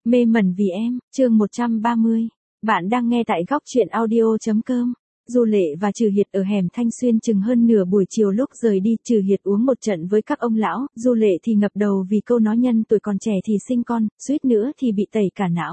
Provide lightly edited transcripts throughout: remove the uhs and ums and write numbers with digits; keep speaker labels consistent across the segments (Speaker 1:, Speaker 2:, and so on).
Speaker 1: Mê mẩn vì em, chương 130. Bạn đang nghe tại góc truyện audio.com. Du Lệ và Trừ Hiệt ở hẻm Thanh Xuyên chừng hơn nửa buổi chiều lúc rời đi, Trừ Hiệt uống một trận với các ông lão, Du Lệ thì ngập đầu vì câu nói nhân tuổi còn trẻ thì sinh con, suýt nữa thì bị tẩy cả não.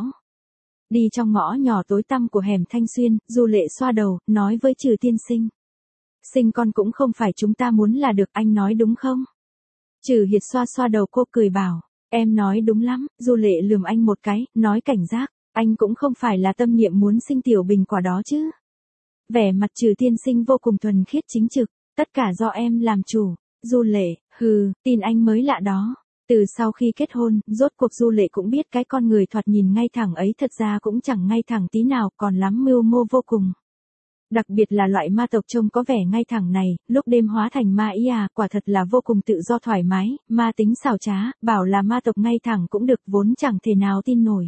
Speaker 1: Đi trong ngõ nhỏ tối tăm của hẻm Thanh Xuyên, Du Lệ xoa đầu, nói với Trừ tiên sinh. Sinh con cũng không phải chúng ta muốn là được, anh nói đúng không? Trừ Hiệt xoa xoa đầu cô cười bảo. Em nói đúng lắm. Du Lệ lườm anh một cái, nói cảnh giác, anh cũng không phải là tâm niệm muốn sinh tiểu bình quả đó chứ. Vẻ mặt Trừ tiên sinh vô cùng thuần khiết chính trực, tất cả do em làm chủ. Du Lệ, tin anh mới lạ đó. Từ sau khi kết hôn, rốt cuộc Du Lệ cũng biết cái con người thoạt nhìn ngay thẳng ấy thật ra cũng chẳng ngay thẳng tí nào, còn lắm mưu mô vô cùng. Đặc biệt là loại ma tộc trông có vẻ ngay thẳng này, lúc đêm hóa thành ma ý quả thật là vô cùng tự do thoải mái, ma tính xảo trá, bảo là ma tộc ngay thẳng cũng được, vốn chẳng thể nào tin nổi.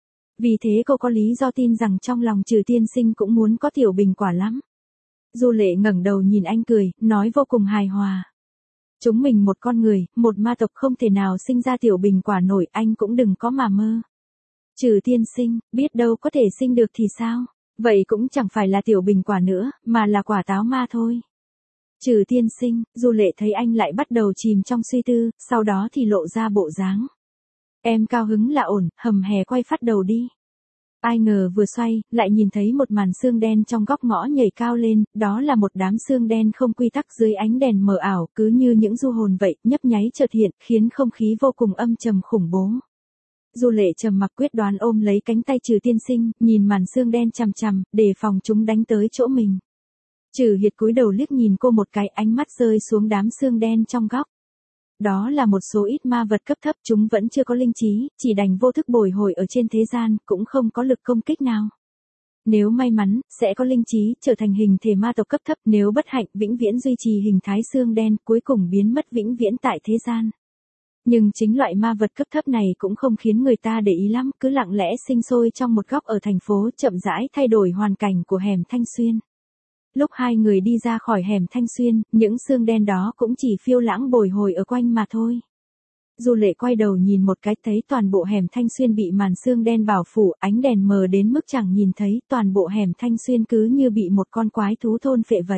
Speaker 1: Vì thế cô có lý do tin rằng trong lòng Trừ tiên sinh cũng muốn có tiểu bình quả lắm. Du Lệ ngẩng đầu nhìn anh cười, nói vô cùng hài hòa. Chúng mình một con người, một ma tộc không thể nào sinh ra tiểu bình quả nổi, anh cũng đừng có mà mơ. Trừ tiên sinh, biết đâu có thể sinh được thì sao? Vậy cũng chẳng phải là tiểu bình quả nữa, mà là quả táo ma thôi. Trừ tiên sinh, Du Lệ thấy anh lại bắt đầu chìm trong suy tư, sau đó thì lộ ra bộ dáng. Em cao hứng là ổn, hầm hè quay phát đầu đi. Ai ngờ vừa xoay, lại nhìn thấy một màn xương đen trong góc ngõ nhảy cao lên, đó là một đám xương đen không quy tắc dưới ánh đèn mờ ảo, cứ như những du hồn vậy, nhấp nháy chợt hiện, khiến không khí vô cùng âm trầm khủng bố. Du Lệ trầm mặc quyết đoán ôm lấy cánh tay Trừ tiên sinh, nhìn màn xương đen chằm chằm, đề phòng chúng đánh tới chỗ mình. Trừ Hiệt cúi đầu liếc nhìn cô một cái, ánh mắt rơi xuống đám xương đen trong góc. Đó là một số ít ma vật cấp thấp, chúng vẫn chưa có linh trí, chỉ đành vô thức bồi hồi ở trên thế gian, cũng không có lực công kích nào. Nếu may mắn, sẽ có linh trí, trở thành hình thể ma tộc cấp thấp, nếu bất hạnh, vĩnh viễn duy trì hình thái xương đen, cuối cùng biến mất vĩnh viễn tại thế gian. Nhưng chính loại ma vật cấp thấp này cũng không khiến người ta để ý lắm, cứ lặng lẽ sinh sôi trong một góc ở thành phố, chậm rãi thay đổi hoàn cảnh của hẻm Thanh Xuyên. Lúc hai người đi ra khỏi hẻm Thanh Xuyên, những xương đen đó cũng chỉ phiêu lãng bồi hồi ở quanh mà thôi. Du Lệ quay đầu nhìn một cái, thấy toàn bộ hẻm Thanh Xuyên bị màn xương đen bao phủ, ánh đèn mờ đến mức chẳng nhìn thấy, toàn bộ hẻm Thanh Xuyên cứ như bị một con quái thú thôn phệ vậy.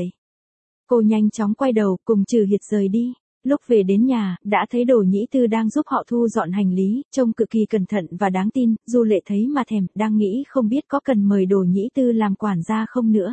Speaker 1: Cô nhanh chóng quay đầu, cùng Trừ Hiệt rời đi. Lúc về đến nhà, đã thấy Đồ Nhĩ Tư đang giúp họ thu dọn hành lý, trông cực kỳ cẩn thận và đáng tin, Du Lệ thấy mà thèm, đang nghĩ không biết có cần mời Đồ Nhĩ Tư làm quản gia không nữa.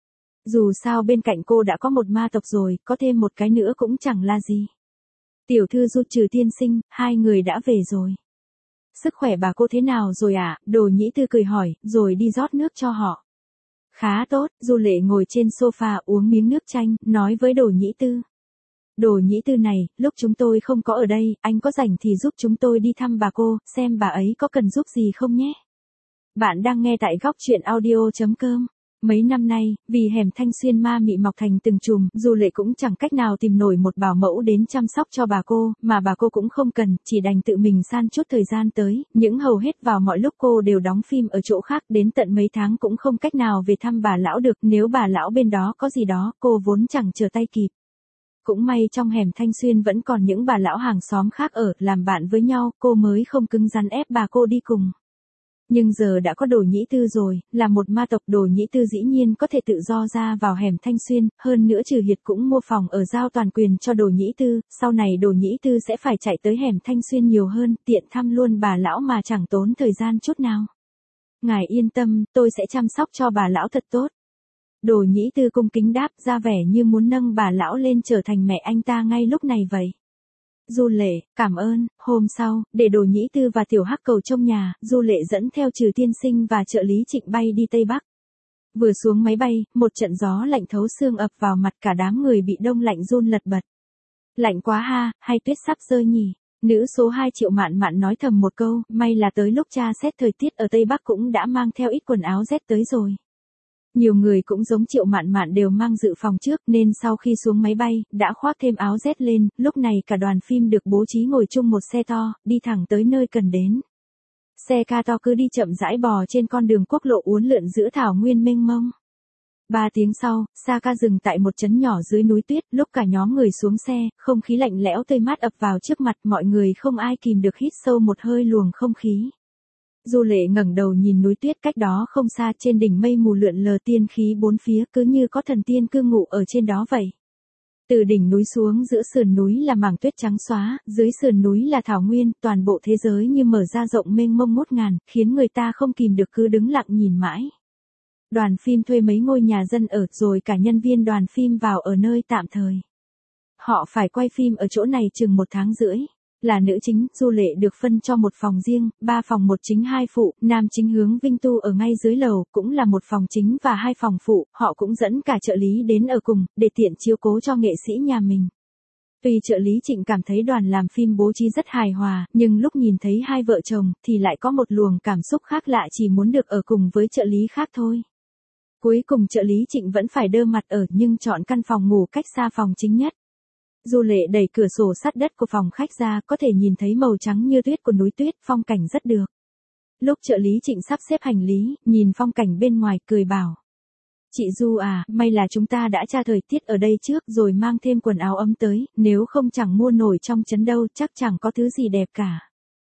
Speaker 1: Dù sao bên cạnh cô đã có một ma tộc rồi, có thêm một cái nữa cũng chẳng là gì. Tiểu thư Du, Trừ tiên sinh, hai người đã về rồi. Sức khỏe bà cô thế nào rồi ạ? Đồ Nhĩ Tư cười hỏi, rồi đi rót nước cho họ. Khá tốt, Du Lệ ngồi trên sofa uống miếng nước chanh, nói với Đồ Nhĩ Tư. Đồ Nhĩ Tư này, lúc chúng tôi không có ở đây, anh có rảnh thì giúp chúng tôi đi thăm bà cô, xem bà ấy có cần giúp gì không nhé. Bạn đang nghe tại góc truyện audio.com. Mấy năm nay, vì hẻm Thanh Xuyên ma mị mọc thành từng chùm, Du Lệ cũng chẳng cách nào tìm nổi một bảo mẫu đến chăm sóc cho bà cô, mà bà cô cũng không cần, chỉ đành tự mình san chút thời gian tới, những hầu hết vào mọi lúc cô đều đóng phim ở chỗ khác, đến tận mấy tháng cũng không cách nào về thăm bà lão được, nếu bà lão bên đó có gì đó, cô vốn chẳng trở tay kịp. Cũng may trong hẻm Thanh Xuyên vẫn còn những bà lão hàng xóm khác ở, làm bạn với nhau, cô mới không cứng rắn ép bà cô đi cùng. Nhưng giờ đã có Đồ Nhĩ Tư rồi, là một ma tộc, Đồ Nhĩ Tư dĩ nhiên có thể tự do ra vào hẻm Thanh Xuyên, hơn nữa Trừ Hiệt cũng mua phòng ở giao toàn quyền cho Đồ Nhĩ Tư, sau này Đồ Nhĩ Tư sẽ phải chạy tới hẻm Thanh Xuyên nhiều hơn, tiện thăm luôn bà lão mà chẳng tốn thời gian chút nào. Ngài yên tâm, tôi sẽ chăm sóc cho bà lão thật tốt. Đồ Nhĩ Tư cung kính đáp, ra vẻ như muốn nâng bà lão lên trở thành mẹ anh ta ngay lúc này vậy. Du Lệ, cảm ơn. Hôm sau, để Đồ Nhĩ Tư và Tiểu Hắc Cầu trong nhà, Du Lệ dẫn theo Trừ tiên sinh và trợ lý Trịnh bay đi Tây Bắc. Vừa xuống máy bay, một trận gió lạnh thấu xương ập vào mặt, cả đám người bị đông lạnh run lật bật. Lạnh quá ha, hay tuyết sắp rơi nhỉ? Nữ số 2 Triệu Mạn Mạn nói thầm một câu, may là tới lúc tra xét thời tiết ở Tây Bắc cũng đã mang theo ít quần áo rét tới rồi. Nhiều người cũng giống Triệu Mạn Mạn đều mang dự phòng trước, nên sau khi xuống máy bay, đã khoác thêm áo rét lên, lúc này cả đoàn phim được bố trí ngồi chung một xe to, đi thẳng tới nơi cần đến. Xe ca to cứ đi chậm rãi bò trên con đường quốc lộ uốn lượn giữa thảo nguyên mênh mông. 3 tiếng sau, xa ca dừng tại một trấn nhỏ dưới núi tuyết, lúc cả nhóm người xuống xe, không khí lạnh lẽo tươi mát ập vào trước mặt, mọi người không ai kìm được hít sâu một hơi luồng không khí. Du Lệ ngẩng đầu nhìn núi tuyết cách đó không xa, trên đỉnh mây mù lượn lờ tiên khí bốn phía, cứ như có thần tiên cư ngụ ở trên đó vậy. Từ đỉnh núi xuống giữa sườn núi là mảng tuyết trắng xóa, dưới sườn núi là thảo nguyên, toàn bộ thế giới như mở ra rộng mênh mông ngút ngàn, khiến người ta không kìm được cứ đứng lặng nhìn mãi. Đoàn phim thuê mấy ngôi nhà dân ở, rồi cả nhân viên đoàn phim vào ở nơi tạm thời. Họ phải quay phim ở chỗ này chừng 1 tháng rưỡi. Là nữ chính, Du Lệ được phân cho một phòng riêng, 3 phòng, 1 chính 2 phụ, nam chính hướng Vinh Tu ở ngay dưới lầu, cũng là một phòng chính và 2 phòng phụ, họ cũng dẫn cả trợ lý đến ở cùng, để tiện chiếu cố cho nghệ sĩ nhà mình. Tuy trợ lý Trịnh cảm thấy đoàn làm phim bố trí rất hài hòa, nhưng lúc nhìn thấy hai vợ chồng, thì lại có một luồng cảm xúc khác lạ, chỉ muốn được ở cùng với trợ lý khác thôi. Cuối cùng trợ lý Trịnh vẫn phải đơ mặt ở, nhưng chọn căn phòng ngủ cách xa phòng chính nhất. Du Lệ đẩy cửa sổ sắt đất của phòng khách ra, có thể nhìn thấy màu trắng như tuyết của núi tuyết, phong cảnh rất được. Lúc trợ lý Trịnh sắp xếp hành lý, nhìn phong cảnh bên ngoài, cười bảo. Chị Du à, may là chúng ta đã tra thời tiết ở đây trước rồi mang thêm quần áo ấm tới, nếu không chẳng mua nổi trong trấn đâu, chắc chẳng có thứ gì đẹp cả.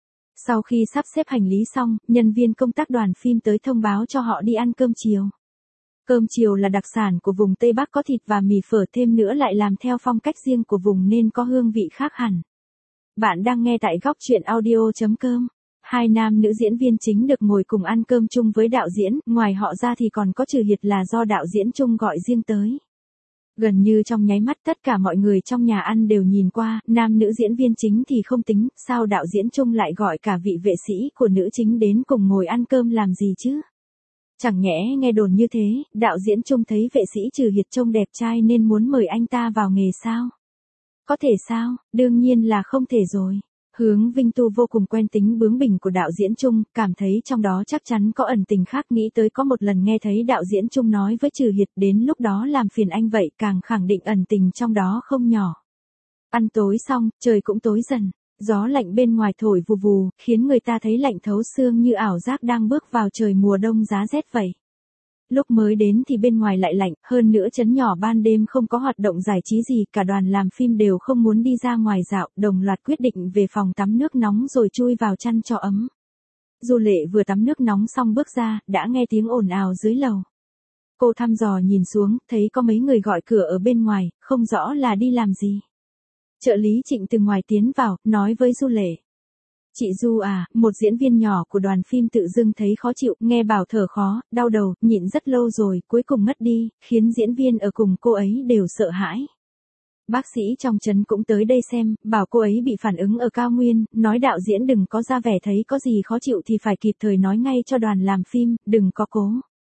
Speaker 1: Sau khi sắp xếp hành lý xong, nhân viên công tác đoàn phim tới thông báo cho họ đi ăn cơm chiều. Cơm chiều là đặc sản của vùng Tây Bắc, có thịt và mì phở, thêm nữa lại làm theo phong cách riêng của vùng nên có hương vị khác hẳn. Bạn đang nghe tại góc truyện audio.com. Hai nam nữ diễn viên chính được ngồi cùng ăn cơm chung với đạo diễn, ngoài họ ra thì còn có Trừ Hiệt là do đạo diễn chung gọi riêng tới. Gần như trong nháy mắt tất cả mọi người trong nhà ăn đều nhìn qua, nam nữ diễn viên chính thì không tính, sao đạo diễn chung lại gọi cả vị vệ sĩ của nữ chính đến cùng ngồi ăn cơm làm gì chứ? Chẳng nhẽ nghe đồn như thế, đạo diễn chung thấy vệ sĩ Trừ Hiệt trông đẹp trai nên muốn mời anh ta vào nghề sao? Có thể sao? Đương nhiên là không thể rồi. Hướng Vinh Tu vô cùng quen tính bướng bỉnh của đạo diễn chung, cảm thấy trong đó chắc chắn có ẩn tình khác, nghĩ tới có một lần nghe thấy đạo diễn chung nói với Trừ Hiệt đến lúc đó làm phiền anh vậy, càng khẳng định ẩn tình trong đó không nhỏ. Ăn tối xong, trời cũng tối dần. Gió lạnh bên ngoài thổi vù vù, khiến người ta thấy lạnh thấu xương, như ảo giác đang bước vào trời mùa đông giá rét vậy. Lúc mới đến thì bên ngoài lại lạnh, hơn nữa trấn nhỏ ban đêm không có hoạt động giải trí gì, cả đoàn làm phim đều không muốn đi ra ngoài dạo, đồng loạt quyết định về phòng tắm nước nóng rồi chui vào chăn cho ấm. Du Lệ vừa tắm nước nóng xong bước ra, đã nghe tiếng ồn ào dưới lầu. Cô thăm dò nhìn xuống, thấy có mấy người gọi cửa ở bên ngoài, không rõ là đi làm gì. Trợ lý Trịnh từ ngoài tiến vào, nói với Du Lệ. Chị Du à, một diễn viên nhỏ của đoàn phim tự dưng thấy khó chịu, nghe bảo thở khó, đau đầu, nhịn rất lâu rồi, cuối cùng ngất đi, khiến diễn viên ở cùng cô ấy đều sợ hãi. Bác sĩ trong trấn cũng tới đây xem, bảo cô ấy bị phản ứng ở cao nguyên, nói đạo diễn đừng có ra vẻ thấy có gì khó chịu thì phải kịp thời nói ngay cho đoàn làm phim, đừng có cố.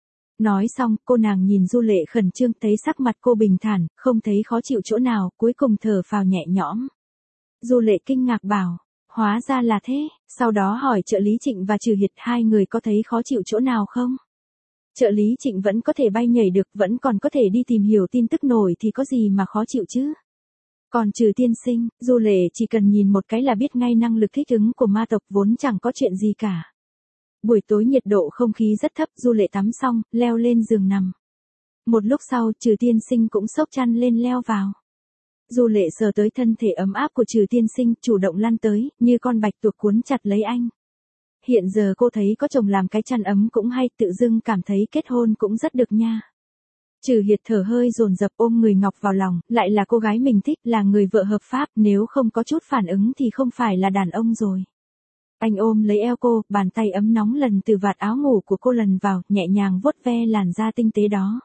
Speaker 1: Nói xong, cô nàng nhìn Du Lệ khẩn trương, thấy sắc mặt cô bình thản, không thấy khó chịu chỗ nào, cuối cùng thở phào nhẹ nhõm. Du Lệ kinh ngạc bảo, hóa ra là thế, sau đó hỏi trợ lý Trịnh và Trừ Hiệt hai người có thấy khó chịu chỗ nào không? Trợ lý Trịnh vẫn có thể bay nhảy được, vẫn còn có thể đi tìm hiểu tin tức nổi thì có gì mà khó chịu chứ? Còn Trừ tiên sinh, Du Lệ chỉ cần nhìn một cái là biết ngay năng lực thích ứng của ma tộc, vốn chẳng có chuyện gì cả. Buổi tối nhiệt độ không khí rất thấp, Du Lệ tắm xong, leo lên giường nằm. Một lúc sau, Trừ tiên sinh cũng xốc chăn lên leo vào. Du Lệ sờ tới thân thể ấm áp của Trừ tiên sinh, chủ động lăn tới, như con bạch tuộc cuốn chặt lấy anh. Hiện giờ cô thấy có chồng làm cái chăn ấm cũng hay, tự dưng cảm thấy kết hôn cũng rất được nha. Trừ Hiệt thở hơi dồn dập ôm người Ngọc vào lòng, lại là cô gái mình thích, là người vợ hợp pháp, nếu không có chút phản ứng thì không phải là đàn ông rồi. Anh ôm lấy eo cô, bàn tay ấm nóng lần từ vạt áo ngủ của cô lần vào, nhẹ nhàng vuốt ve làn da tinh tế đó.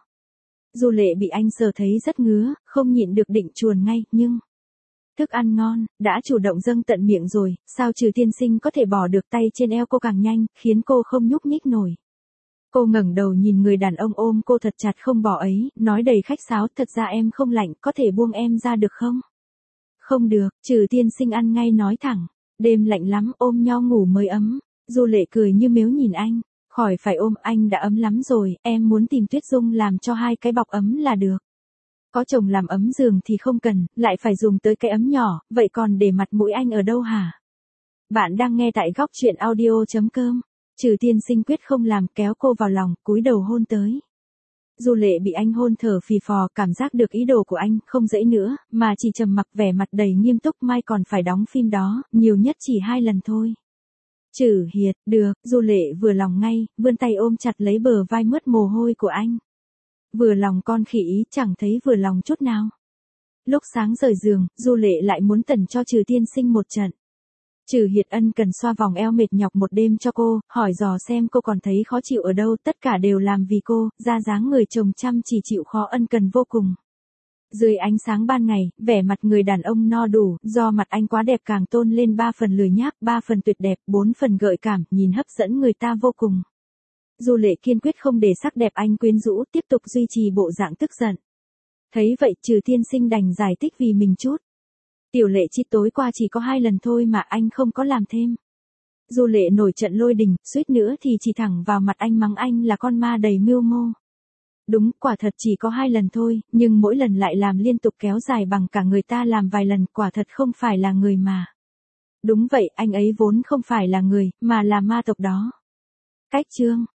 Speaker 1: Du Lệ bị anh sờ thấy rất ngứa, không nhịn được định chuồn ngay, nhưng... Thức ăn ngon, đã chủ động dâng tận miệng rồi, sao Trừ tiên sinh có thể bỏ được tay trên eo cô càng nhanh, khiến cô không nhúc nhích nổi. Cô ngẩng đầu nhìn người đàn ông ôm cô thật chặt không bỏ ấy, nói đầy khách sáo, thật ra em không lạnh, có thể buông em ra được không? Không được, Trừ tiên sinh ăn ngay nói thẳng. Đêm lạnh lắm, ôm nhau ngủ mới ấm. Du Lệ cười như mếu nhìn anh. Khỏi phải ôm, anh đã ấm lắm rồi, em muốn tìm Tuyết Dung làm cho 2 cái bọc ấm là được. Có chồng làm ấm giường thì không cần, lại phải dùng tới cái ấm nhỏ, vậy còn để mặt mũi anh ở đâu hả? Bạn đang nghe tại góc truyện audio.com. Trừ tiên sinh quyết không làm, kéo cô vào lòng, cúi đầu hôn tới. Du Lệ bị anh hôn thở phì phò, cảm giác được ý đồ của anh, không dễ nữa, mà chỉ trầm mặc vẻ mặt đầy nghiêm túc, mai còn phải đóng phim đó, nhiều nhất chỉ 2 lần thôi. Trừ Hiệt, được, Du Lệ vừa lòng ngay, vươn tay ôm chặt lấy bờ vai mướt mồ hôi của anh. Vừa lòng con khỉ ý, chẳng thấy vừa lòng chút nào. Lúc sáng rời giường, Du Lệ lại muốn tẩn cho Trừ tiên sinh một trận. Trừ Hiệt ân cần xoa vòng eo mệt nhọc một đêm cho cô, hỏi dò xem cô còn thấy khó chịu ở đâu, tất cả đều làm vì cô, ra dáng người chồng chăm chỉ chịu khó ân cần vô cùng. Dưới ánh sáng ban ngày, vẻ mặt người đàn ông no đủ, do mặt anh quá đẹp càng tôn lên 3 phần lười nhác, 3 phần tuyệt đẹp, 4 phần gợi cảm, nhìn hấp dẫn người ta vô cùng. Du Lệ kiên quyết không để sắc đẹp anh quyến rũ, tiếp tục duy trì bộ dạng tức giận. Thấy vậy, Trừ tiên sinh đành giải thích vì mình chút. Tiểu Lệ chi tối qua chỉ có 2 lần thôi mà anh không có làm thêm. Du Lệ nổi trận lôi đình, suýt nữa thì chỉ thẳng vào mặt anh mắng anh là con ma đầy mưu mô. Đúng, quả thật chỉ có 2 lần thôi, nhưng mỗi lần lại làm liên tục kéo dài bằng cả người ta làm vài lần, quả thật không phải là người mà. Đúng vậy, anh ấy vốn không phải là người, mà là ma tộc đó. Cách chương